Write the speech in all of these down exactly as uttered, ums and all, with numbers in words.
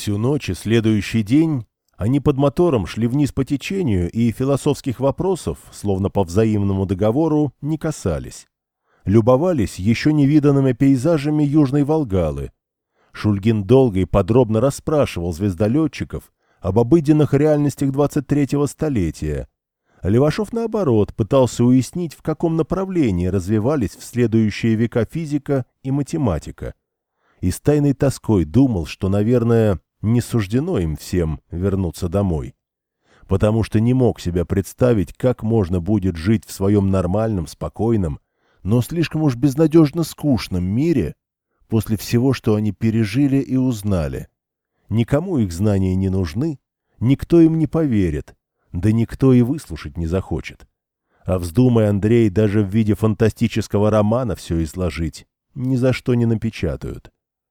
Всю ночь и следующий день они под мотором шли вниз по течению и философских вопросов, словно по взаимному договору, не касались. Любовались еще невиданными пейзажами Южной Волгалы. Шульгин долго и подробно расспрашивал звездолетчиков об обыденных реальностях двадцать третьего столетия. Левашов, наоборот, пытался уяснить, в каком направлении развивались в следующие века физика и математика. И с тайной тоской думал, что, наверное, не суждено им всем вернуться домой. Потому что не мог себя представить, как можно будет жить в своем нормальном, спокойном, но слишком уж безнадежно скучном мире после всего, что они пережили и узнали. Никому их знания не нужны, никто им не поверит, да никто и выслушать не захочет. А вздумай Андрей даже в виде фантастического романа все изложить, ни за что не напечатают.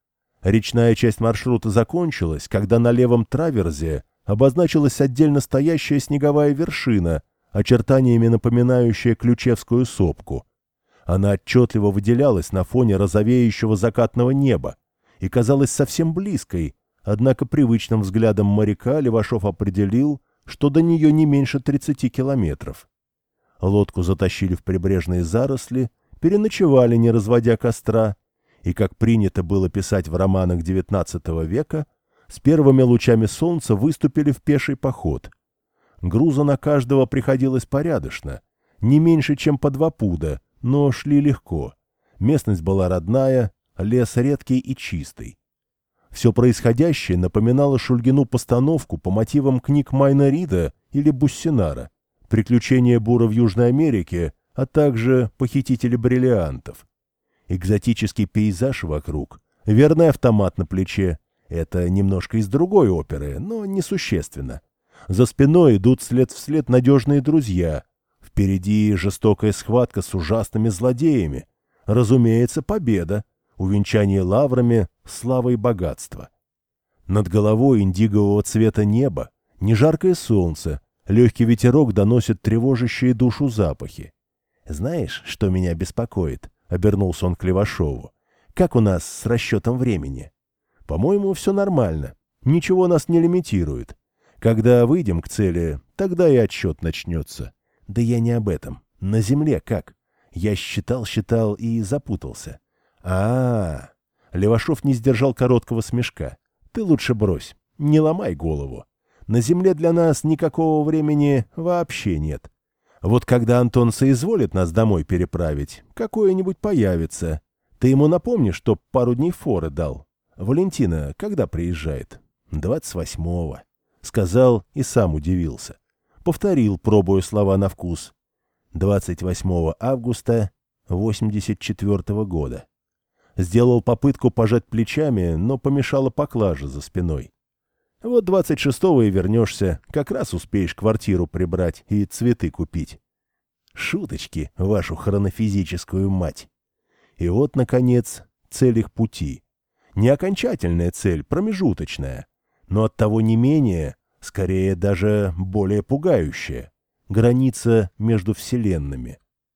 Речная часть маршрута закончилась, когда на левом траверзе обозначилась отдельно стоящая снеговая вершина, очертаниями напоминающая Ключевскую сопку. Она отчетливо выделялась на фоне розовеющего закатного неба и казалась совсем близкой, однако привычным взглядом моряка Левашов определил, что до нее не меньше тридцати километров. Лодку затащили в прибрежные заросли, переночевали, не разводя костра, и, как принято было писать в романах девятнадцатого века, с первыми лучами солнца выступили в пеший поход. Груза на каждого приходилось порядочно, не меньше, чем по два пуда, но шли легко. Местность была родная, лес редкий и чистый. Все происходящее напоминало Шульгину постановку по мотивам книг Майна Рида или Буссинара, «Приключения Бура в Южной Америке», а также «Похитители бриллиантов». Экзотический пейзаж вокруг, верный автомат на плече — это немножко из другой оперы, но несущественно. За спиной идут след в след надежные друзья. Впереди жестокая схватка с ужасными злодеями. Разумеется, победа, увенчание лаврами, слава и богатство. Над головой индигового цвета небо, нежаркое солнце, легкий ветерок доносит тревожащие душу запахи. «Знаешь, что меня беспокоит?» — обернулся он к Левашову. «Как у нас с расчетом времени?» «По-моему, все нормально. Ничего нас не лимитирует. Когда выйдем к цели, тогда и отсчет начнется». «Да я не об этом. На земле как?» Я считал-считал и запутался. а, -а, -а. Левашов не сдержал короткого смешка. «Ты лучше брось. Не ломай голову. На земле для нас никакого времени вообще нет. Вот когда Антон соизволит нас домой переправить, какое-нибудь появится. Ты ему напомни, чтоб пару дней форы дал. Валентина когда приезжает?» «Двадцать восьмого», — сказал и сам удивился. Повторил, пробуя слова на вкус. двадцать восьмого августа восемьдесят четвёртого года. Сделал попытку пожать плечами, но помешала поклажа за спиной. Вот двадцать шестого и вернешься, как раз успеешь квартиру прибрать и цветы купить. Шуточки, вашу хронофизическую мать. И вот, наконец, цель их пути. Не окончательная цель, промежуточная, но оттого не менее, скорее даже более пугающая. Граница между вселенными.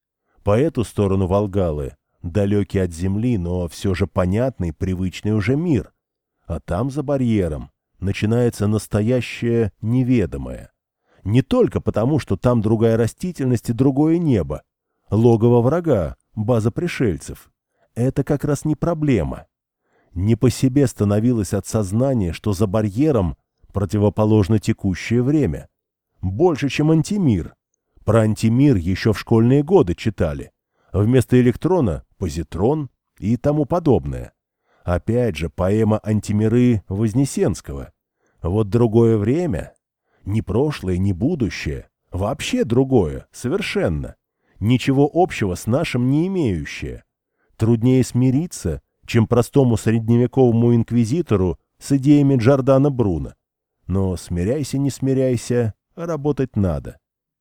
По эту сторону Волгалы далекий от Земли, но все же понятный, привычный уже мир. А там, за барьером, начинается настоящее неведомое. Не только потому, что там другая растительность и другое небо. Логово врага, база пришельцев. Это как раз не проблема. Не по себе становилось от сознания, что за барьером противоположно текущее время. Больше, чем антимир. Про антимир еще в школьные годы читали. Вместо электрона — позитрон и тому подобное. Опять же, поэма «Антимиры» Вознесенского. Вот другое время. Ни прошлое, ни будущее. Вообще другое, совершенно. Ничего общего с нашим не имеющее. Труднее смириться, чем простому средневековому инквизитору с идеями Джордано Бруно. Но смиряйся, не смиряйся, работать надо.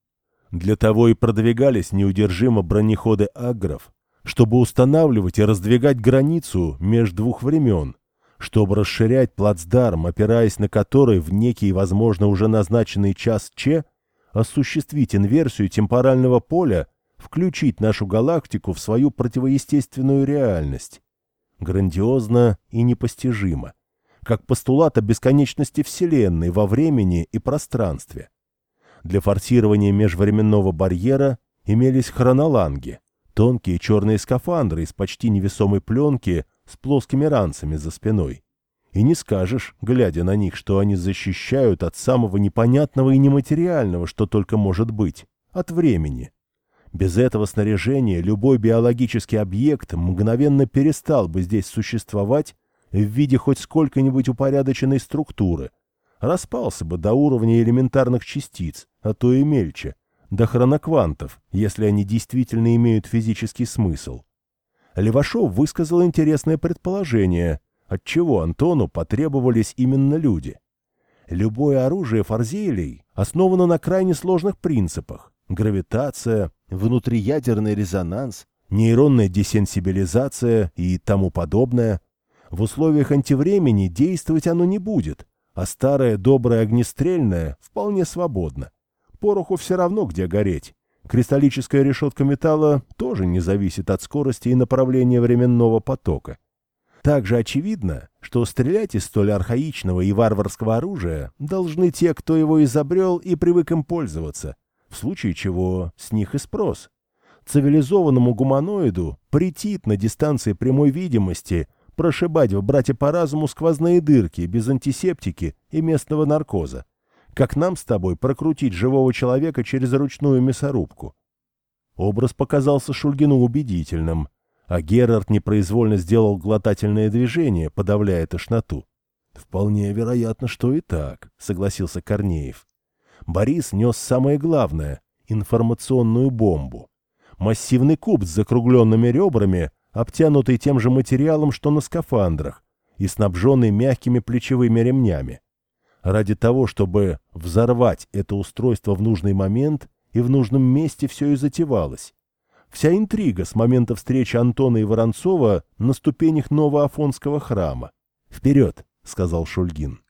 Для того и продвигались неудержимо бронеходы агров, чтобы устанавливать и раздвигать границу между двух времен, чтобы расширять плацдарм, опираясь на который в некий, возможно, уже назначенный час Ч, осуществить инверсию темпорального поля, включить нашу галактику в свою противоестественную реальность. Грандиозно и непостижимо. как постулат о бесконечности Вселенной во времени и пространстве. Для форсирования межвременного барьера имелись хроноланги, тонкие черные скафандры из почти невесомой пленки с плоскими ранцами за спиной. И не скажешь, глядя на них, что они защищают от самого непонятного и нематериального, что только может быть, от времени. Без этого снаряжения любой биологический объект мгновенно перестал бы здесь существовать в виде хоть сколько-нибудь упорядоченной структуры, распался бы до уровня элементарных частиц, а то и мельче, до хроноквантов, если они действительно имеют физический смысл. Левашов высказал интересное предположение, отчего Антону потребовались именно люди. Любое оружие форзейлей основано на крайне сложных принципах: гравитация, внутриядерный резонанс, нейронная десенсибилизация и тому подобное. В условиях антивремени действовать оно не будет, а старое доброе огнестрельное вполне свободно. Пороху все равно где гореть. Кристаллическая решетка металла тоже не зависит от скорости и направления временного потока. Также очевидно, что стрелять из столь архаичного и варварского оружия должны те, кто его изобрел и привык им пользоваться, в случае чего с них и спрос. Цивилизованному гуманоиду претит на дистанции прямой видимости прошибать в брате по разуму сквозные дырки без антисептики и местного наркоза, как нам с тобой прокрутить живого человека через ручную мясорубку. Образ показался Шульгину убедительным, а Герард непроизвольно сделал глотательное движение, подавляя тошноту. «Вполне вероятно, что и так», — согласился Корнеев. Борис нес самое главное — информационную бомбу. Массивный куб с закругленными ребрами, обтянутый тем же материалом, что на скафандрах, и снабженный мягкими плечевыми ремнями. Ради того, чтобы взорвать это устройство в нужный момент и в нужном месте, все и затевалось. Вся интрига с момента встречи Антона и Воронцова на ступенях Новоафонского храма. «Вперед!» — сказал Шульгин.